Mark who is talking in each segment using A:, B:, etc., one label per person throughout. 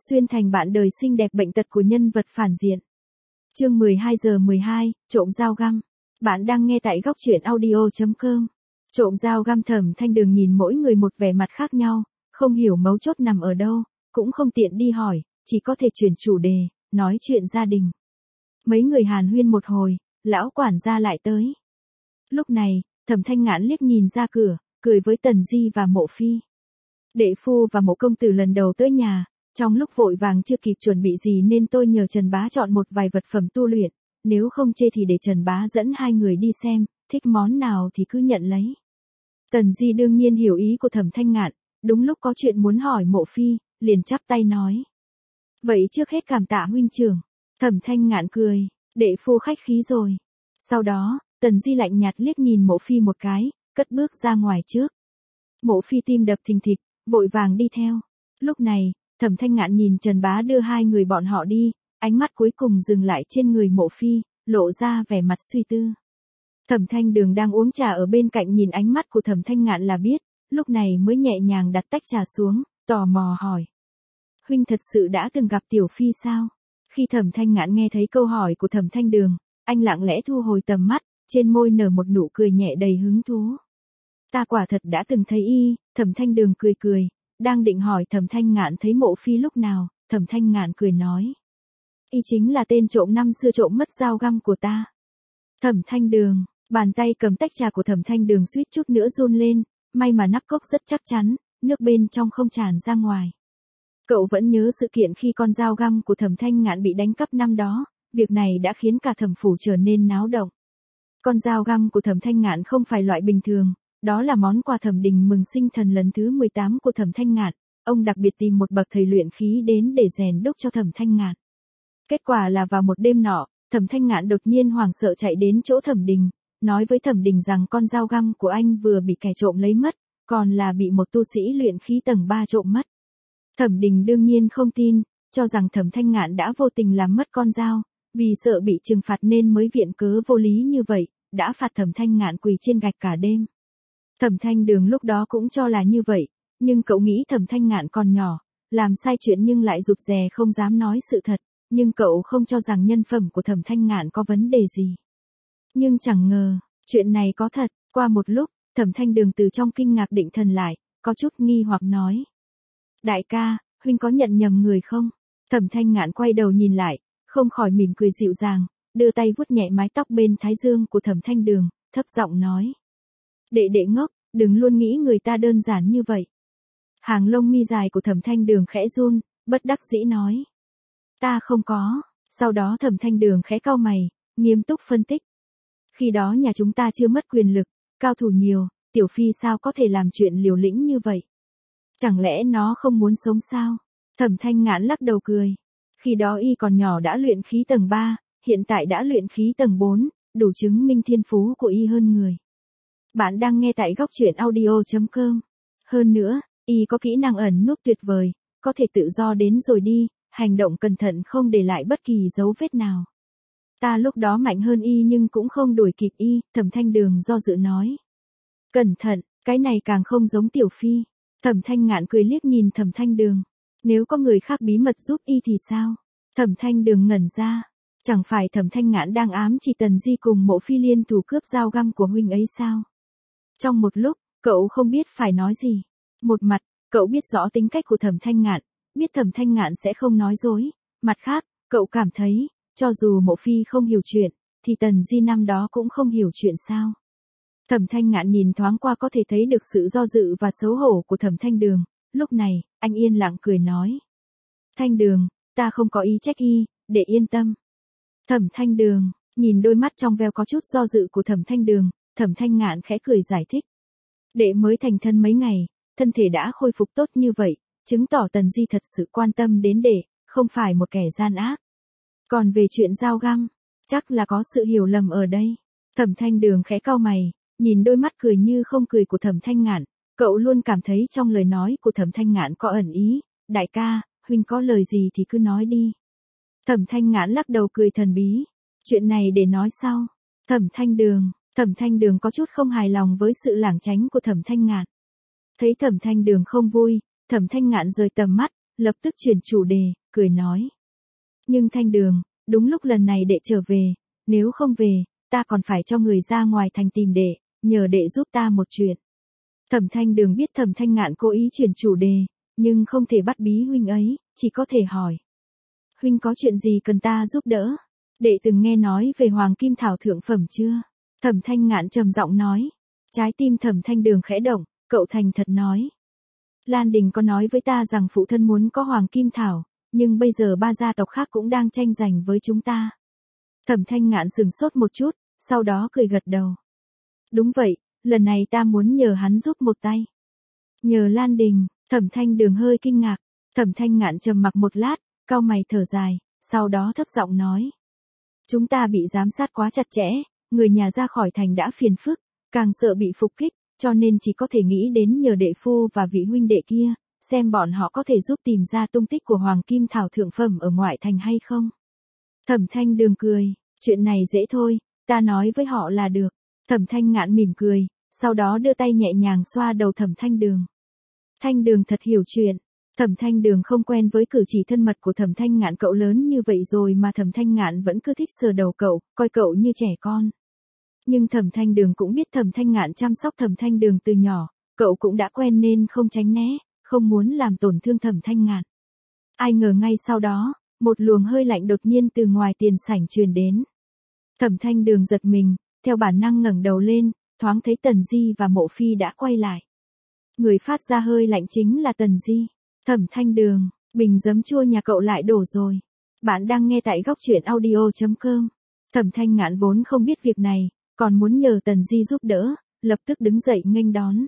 A: Xuyên thành bạn đời xinh đẹp bệnh tật của nhân vật phản diện. Chương 12:12, trộm dao găm. Bạn đang nghe tại góc truyện audio.com. Trộm dao găm. Thẩm Thanh Đường nhìn mỗi người một vẻ mặt khác nhau, không hiểu mấu chốt nằm ở đâu, cũng không tiện đi hỏi, chỉ có thể chuyển chủ đề, nói chuyện gia đình. Mấy người hàn huyên một hồi, lão quản gia lại tới. Lúc này, Thẩm Thanh Ngạn liếc nhìn ra cửa, cười với Tần Di và Mộ Phi. Đệ phu và Mộ công tử lần đầu tới nhà, trong lúc vội vàng chưa kịp chuẩn bị gì nên tôi nhờ Trần Bá chọn một vài vật phẩm tu luyện, nếu không chê thì để Trần Bá dẫn hai người đi xem, thích món nào thì cứ nhận lấy. Tần Di đương nhiên hiểu ý của Thẩm Thanh Ngạn, đúng lúc có chuyện muốn hỏi Mộ Phi, liền chắp tay nói. Vậy trước hết cảm tạ huynh trưởng. Thẩm Thanh Ngạn cười, đệ phu khách khí rồi. Sau đó, Tần Di lạnh nhạt liếc nhìn Mộ Phi một cái, cất bước ra ngoài trước. Mộ Phi tim đập thình thịch, vội vàng đi theo. Lúc này, Thẩm Thanh Ngạn nhìn Trần Bá đưa hai người bọn họ đi, ánh mắt cuối cùng dừng lại trên người Mộ Phi, lộ ra vẻ mặt suy tư. Thẩm Thanh Đường đang uống trà ở bên cạnh nhìn ánh mắt của Thẩm Thanh Ngạn là biết, lúc này mới nhẹ nhàng đặt tách trà xuống, tò mò hỏi. Huynh thật sự đã từng gặp Tiểu Phi sao? Khi Thẩm Thanh Ngạn nghe thấy câu hỏi của Thẩm Thanh Đường, anh lặng lẽ thu hồi tầm mắt, trên môi nở một nụ cười nhẹ đầy hứng thú. Ta quả thật đã từng thấy y. Thẩm Thanh Đường cười cười, đang định hỏi Thẩm Thanh Ngạn thấy Mộ Phi lúc nào, Thẩm Thanh Ngạn cười nói. Y chính là tên trộm năm xưa trộm mất dao găm của ta. Thẩm Thanh Đường, bàn tay cầm tách trà của Thẩm Thanh Đường suýt chút nữa run lên, may mà nắp cốc rất chắc chắn, nước bên trong không tràn ra ngoài. Cậu vẫn nhớ sự kiện khi con dao găm của Thẩm Thanh Ngạn bị đánh cắp năm đó, việc này đã khiến cả Thẩm phủ trở nên náo động. Con dao găm của Thẩm Thanh Ngạn không phải loại bình thường, đó là món quà Thẩm Đình mừng sinh thần lần thứ 18 của Thẩm Thanh Ngạn, ông đặc biệt tìm một bậc thầy luyện khí đến để rèn đúc cho Thẩm Thanh Ngạn. Kết quả là vào một đêm nọ, Thẩm Thanh Ngạn đột nhiên hoảng sợ chạy đến chỗ Thẩm Đình, nói với Thẩm Đình rằng con dao găm của anh vừa bị kẻ trộm lấy mất, còn là bị một tu sĩ luyện khí tầng 3 trộm mất. Thẩm Đình đương nhiên không tin, cho rằng Thẩm Thanh Ngạn đã vô tình làm mất con dao, vì sợ bị trừng phạt nên mới viện cớ vô lý như vậy, đã phạt Thẩm Thanh Ngạn quỳ trên gạch cả đêm. Thẩm Thanh Đường lúc đó cũng cho là như vậy, nhưng cậu nghĩ Thẩm Thanh Ngạn còn nhỏ, làm sai chuyện nhưng lại rụt rè không dám nói sự thật, nhưng cậu không cho rằng nhân phẩm của Thẩm Thanh Ngạn có vấn đề gì. Nhưng chẳng ngờ, chuyện này có thật. Qua một lúc, Thẩm Thanh Đường từ trong kinh ngạc định thần lại, có chút nghi hoặc nói. Đại ca, huynh có nhận nhầm người không? Thẩm Thanh Ngạn quay đầu nhìn lại, không khỏi mỉm cười dịu dàng, đưa tay vuốt nhẹ mái tóc bên thái dương của Thẩm Thanh Đường, thấp giọng nói. Đệ đệ ngốc, đừng luôn nghĩ người ta đơn giản như vậy. Hàng lông mi dài của Thẩm Thanh Đường khẽ run, bất đắc dĩ nói. Ta không có. Sau đó Thẩm Thanh Đường khẽ cau mày, nghiêm túc phân tích. Khi đó nhà chúng ta chưa mất quyền lực, cao thủ nhiều, Tiểu Phi sao có thể làm chuyện liều lĩnh như vậy? Chẳng lẽ nó không muốn sống sao? Thẩm Thanh Ngạn lắc đầu cười. Khi đó y còn nhỏ đã luyện khí tầng 3, hiện tại đã luyện khí tầng 4, đủ chứng minh thiên phú của y hơn người. Bạn đang nghe tại góc truyện audio.com. Hơn nữa, y có kỹ năng ẩn núp tuyệt vời, có thể tự do đến rồi đi, hành động cẩn thận không để lại bất kỳ dấu vết nào. Ta lúc đó mạnh hơn y nhưng cũng không đuổi kịp y, Thẩm Thanh Đường do dự nói. Cẩn thận, cái này càng không giống Tiểu Phi. Thẩm Thanh Ngạn cười liếc nhìn Thẩm Thanh Đường. Nếu có người khác bí mật giúp y thì sao? Thẩm Thanh Đường ngẩn ra. Chẳng phải Thẩm Thanh Ngạn đang ám chỉ Tần Di cùng Mộ Phi liên thủ cướp dao găm của huynh ấy sao? Trong một lúc, cậu không biết phải nói gì. Một mặt, cậu biết rõ tính cách của Thẩm Thanh Ngạn, biết Thẩm Thanh Ngạn sẽ không nói dối. Mặt khác, cậu cảm thấy, cho dù Mộ Phi không hiểu chuyện, thì Tần Di năm đó cũng không hiểu chuyện sao. Thẩm Thanh Ngạn nhìn thoáng qua có thể thấy được sự do dự và xấu hổ của Thẩm Thanh Đường. Lúc này, anh yên lặng cười nói. Thanh Đường, ta không có ý trách y, để yên tâm. Thẩm Thanh Đường, nhìn đôi mắt trong veo có chút do dự của Thẩm Thanh Đường, Thẩm Thanh Ngạn khẽ cười giải thích. Đệ mới thành thân mấy ngày, thân thể đã khôi phục tốt như vậy, chứng tỏ Tần Di thật sự quan tâm đến đệ, không phải một kẻ gian ác. Còn về chuyện dao găm, chắc là có sự hiểu lầm ở đây. Thẩm Thanh Đường khẽ cau mày, nhìn đôi mắt cười như không cười của Thẩm Thanh Ngạn, cậu luôn cảm thấy trong lời nói của Thẩm Thanh Ngạn có ẩn ý. Đại ca, huynh có lời gì thì cứ nói đi. Thẩm Thanh Ngạn lắc đầu cười thần bí. Chuyện này để nói sau. Thẩm Thanh Đường có chút không hài lòng với sự lảng tránh của Thẩm Thanh Ngạn. Thấy Thẩm Thanh Đường không vui, Thẩm Thanh Ngạn rời tầm mắt, lập tức chuyển chủ đề, cười nói. Nhưng Thanh Đường, đúng lúc lần này đệ trở về, nếu không về, ta còn phải cho người ra ngoài thành tìm đệ, nhờ đệ giúp ta một chuyện. Thẩm Thanh Đường biết Thẩm Thanh Ngạn cố ý chuyển chủ đề, nhưng không thể bắt bí huynh ấy, chỉ có thể hỏi. Huynh có chuyện gì cần ta giúp đỡ? Đệ từng nghe nói về Hoàng Kim Thảo thượng phẩm chưa? Thẩm Thanh Ngạn trầm giọng nói. Trái tim Thẩm Thanh Đường khẽ động, cậu thành thật nói. Lan Đình có nói với ta rằng phụ thân muốn có Hoàng Kim Thảo, nhưng bây giờ ba gia tộc khác cũng đang tranh giành với chúng ta. Thẩm Thanh Ngạn sửng sốt một chút, sau đó cười gật đầu. Đúng vậy, lần này ta muốn nhờ hắn giúp một tay. Nhờ Lan Đình, Thẩm Thanh Đường hơi kinh ngạc. Thẩm Thanh Ngạn trầm mặc một lát, cau mày thở dài, sau đó thấp giọng nói. Chúng ta bị giám sát quá chặt chẽ, người nhà ra khỏi thành đã phiền phức, càng sợ bị phục kích, cho nên chỉ có thể nghĩ đến nhờ đệ phu và vị huynh đệ kia, xem bọn họ có thể giúp tìm ra tung tích của Hoàng Kim Thảo thượng phẩm ở ngoại thành hay không. Thẩm Thanh Đường cười, chuyện này dễ thôi, ta nói với họ là được. Thẩm Thanh Ngạn mỉm cười, sau đó đưa tay nhẹ nhàng xoa đầu Thẩm Thanh Đường. Thanh Đường thật hiểu chuyện. Thẩm Thanh Đường không quen với cử chỉ thân mật của Thẩm Thanh Ngạn, cậu lớn như vậy rồi mà Thẩm Thanh Ngạn vẫn cứ thích sờ đầu cậu, coi cậu như trẻ con. Nhưng Thẩm Thanh Đường cũng biết Thẩm Thanh Ngạn chăm sóc Thẩm Thanh Đường từ nhỏ, cậu cũng đã quen nên không tránh né, không muốn làm tổn thương Thẩm Thanh Ngạn. Ai ngờ ngay sau đó, một luồng hơi lạnh đột nhiên từ ngoài tiền sảnh truyền đến. Thẩm Thanh Đường giật mình, theo bản năng ngẩng đầu lên, thoáng thấy Tần Di và Mộ Phi đã quay lại. Người phát ra hơi lạnh chính là Tần Di. Thẩm Thanh Đường, bình giấm chua nhà cậu lại đổ rồi. Bạn đang nghe tại góc truyện audio.com. Thẩm Thanh Ngạn vốn không biết việc này, còn muốn nhờ Tần Di giúp đỡ, lập tức đứng dậy nghênh đón.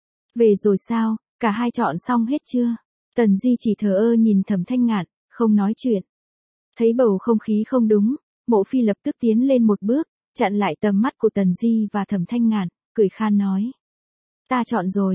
A: Về rồi sao, cả hai chọn xong hết chưa? Tần Di chỉ thờ ơ nhìn Thẩm Thanh Ngạn, không nói chuyện. Thấy bầu không khí không đúng, Mộ Phi lập tức tiến lên một bước, chặn lại tầm mắt của Tần Di và Thẩm Thanh Ngạn, cười khan nói. Ta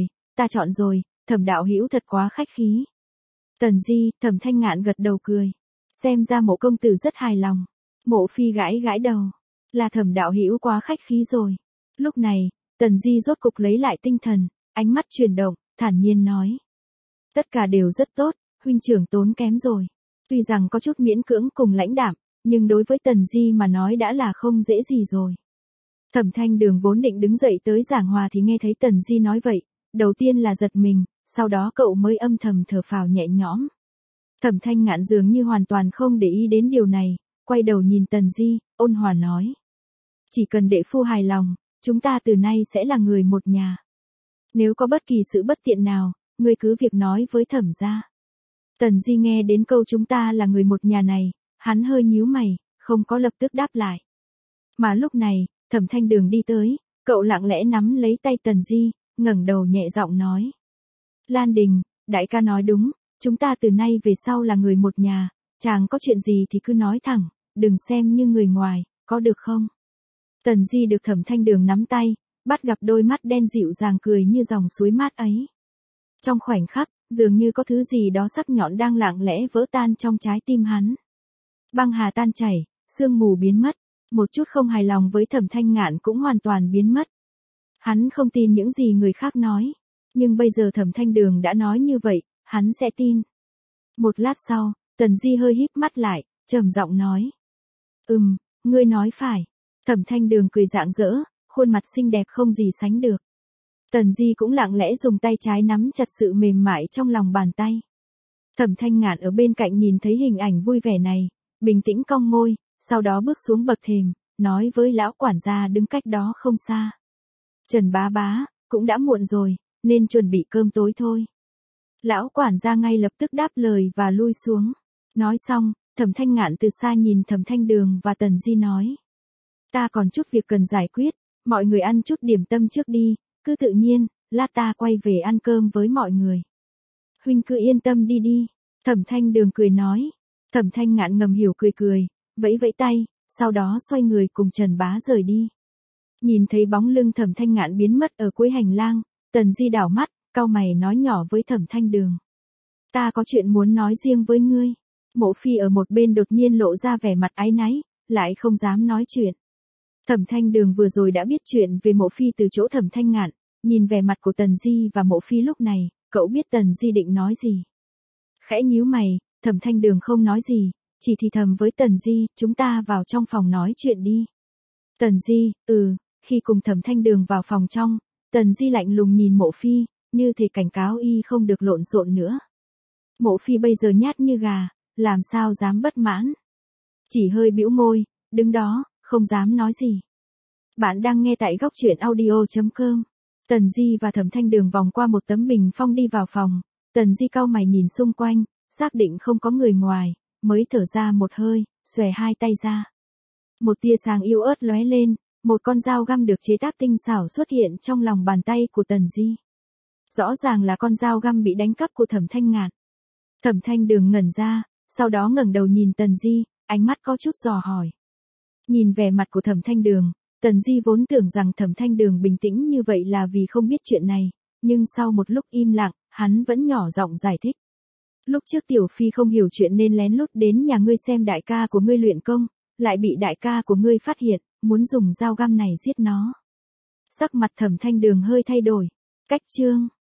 A: chọn rồi, Thẩm đạo hữu thật quá khách khí. Tần Di, Thẩm Thanh Ngạn gật đầu cười. Xem ra Mộ công tử rất hài lòng. Mộ Phi gãi gãi đầu. Là Thẩm đạo hữu quá khách khí rồi. Lúc này, Tần Di rốt cục lấy lại tinh thần, ánh mắt chuyển động, thản nhiên nói. Tất cả đều rất tốt, huynh trưởng tốn kém rồi. Tuy rằng có chút miễn cưỡng cùng lãnh đạm, nhưng đối với Tần Di mà nói đã là không dễ gì rồi. Thẩm Thanh Đường vốn định đứng dậy tới giảng hòa thì nghe thấy Tần Di nói vậy, đầu tiên là giật mình, sau đó cậu mới âm thầm thở phào nhẹ nhõm. Thẩm Thanh Ngạn dường như hoàn toàn không để ý đến điều này, quay đầu nhìn Tần Di, ôn hòa nói. Chỉ cần đệ phu hài lòng, chúng ta từ nay sẽ là người một nhà. Nếu có bất kỳ sự bất tiện nào, ngươi cứ việc nói với Thẩm gia. Tần Di nghe đến câu chúng ta là người một nhà này, hắn hơi nhíu mày, không có lập tức đáp lại. Mà lúc này, Thẩm Thanh Đường đi tới, cậu lặng lẽ nắm lấy tay Tần Di, ngẩng đầu nhẹ giọng nói. Lan Đình, đại ca nói đúng, chúng ta từ nay về sau là người một nhà, chàng có chuyện gì thì cứ nói thẳng, đừng xem như người ngoài, có được không? Tần Di được Thẩm Thanh Đường nắm tay, bắt gặp đôi mắt đen dịu dàng cười như dòng suối mát ấy. Trong khoảnh khắc, dường như có thứ gì đó sắc nhọn đang lặng lẽ vỡ tan trong trái tim hắn. Băng hà tan chảy, sương mù biến mất, một chút không hài lòng với Thẩm Thanh Ngạn cũng hoàn toàn biến mất. Hắn không tin những gì người khác nói, nhưng bây giờ Thẩm Thanh Đường đã nói như vậy, hắn sẽ tin. Một lát sau, Tần Di hơi híp mắt lại, trầm giọng nói. Ngươi nói phải. Thẩm Thanh Đường cười rạng rỡ, khuôn mặt xinh đẹp không gì sánh được. Tần Di cũng lặng lẽ dùng tay trái nắm chặt sự mềm mại trong lòng bàn tay. Thẩm Thanh Ngạn ở bên cạnh nhìn thấy hình ảnh vui vẻ này, bình tĩnh cong môi, sau đó bước xuống bậc thềm, nói với lão quản gia đứng cách đó không xa. Trần bá bá, cũng đã muộn rồi, nên chuẩn bị cơm tối thôi. Lão quản gia ngay lập tức đáp lời và lui xuống. Nói xong, Thẩm Thanh Ngạn từ xa nhìn Thẩm Thanh Đường và Tần Di nói. Ta còn chút việc cần giải quyết, mọi người ăn chút điểm tâm trước đi, cứ tự nhiên, lát ta quay về ăn cơm với mọi người. Huynh cứ yên tâm đi đi, Thẩm Thanh Đường cười nói. Thẩm Thanh Ngạn ngầm hiểu cười cười, vẫy vẫy tay, sau đó xoay người cùng Trần bá rời đi. Nhìn thấy bóng lưng Thẩm Thanh Ngạn biến mất ở cuối hành lang, Tần Di đảo mắt, cau mày nói nhỏ với Thẩm Thanh Đường. Ta có chuyện muốn nói riêng với ngươi. Mộ Phi ở một bên đột nhiên lộ ra vẻ mặt áy náy, lại không dám nói chuyện. Thẩm Thanh Đường vừa rồi đã biết chuyện về Mộ Phi từ chỗ Thẩm Thanh Ngạn, nhìn vẻ mặt của Tần Di và Mộ Phi lúc này, cậu biết Tần Di định nói gì. Khẽ nhíu mày, Thẩm Thanh Đường không nói gì, chỉ thì thầm với Tần Di, chúng ta vào trong phòng nói chuyện đi. Tần Di, khi cùng Thẩm Thanh Đường vào phòng trong, Tần Di lạnh lùng nhìn Mộ Phi, như thể cảnh cáo y không được lộn xộn nữa. Mộ Phi bây giờ nhát như gà, làm sao dám bất mãn. Chỉ hơi bĩu môi, đứng đó, không dám nói gì. Bạn đang nghe tại góc truyện audio.com. Tần Di và Thẩm Thanh Đường vòng qua một tấm bình phong đi vào phòng. Tần Di cau mày nhìn xung quanh, xác định không có người ngoài, mới thở ra một hơi, xòe hai tay ra. Một tia sáng yếu ớt lóe lên, một con dao găm được chế tác tinh xảo xuất hiện trong lòng bàn tay của Tần Di. Rõ ràng là con dao găm bị đánh cắp của Thẩm Thanh Ngạn. Thẩm Thanh Đường ngẩn ra, sau đó ngẩng đầu nhìn Tần Di, ánh mắt có chút dò hỏi. Nhìn vẻ mặt của Thẩm Thanh Đường, Tần Di vốn tưởng rằng Thẩm Thanh Đường bình tĩnh như vậy là vì không biết chuyện này, nhưng sau một lúc im lặng, hắn vẫn nhỏ giọng giải thích. Lúc trước Tiểu Phi không hiểu chuyện nên lén lút đến nhà ngươi xem đại ca của ngươi luyện công, lại bị đại ca của ngươi phát hiện, muốn dùng dao găm này giết nó. Sắc mặt Thẩm Thanh Đường hơi thay đổi. Cách chương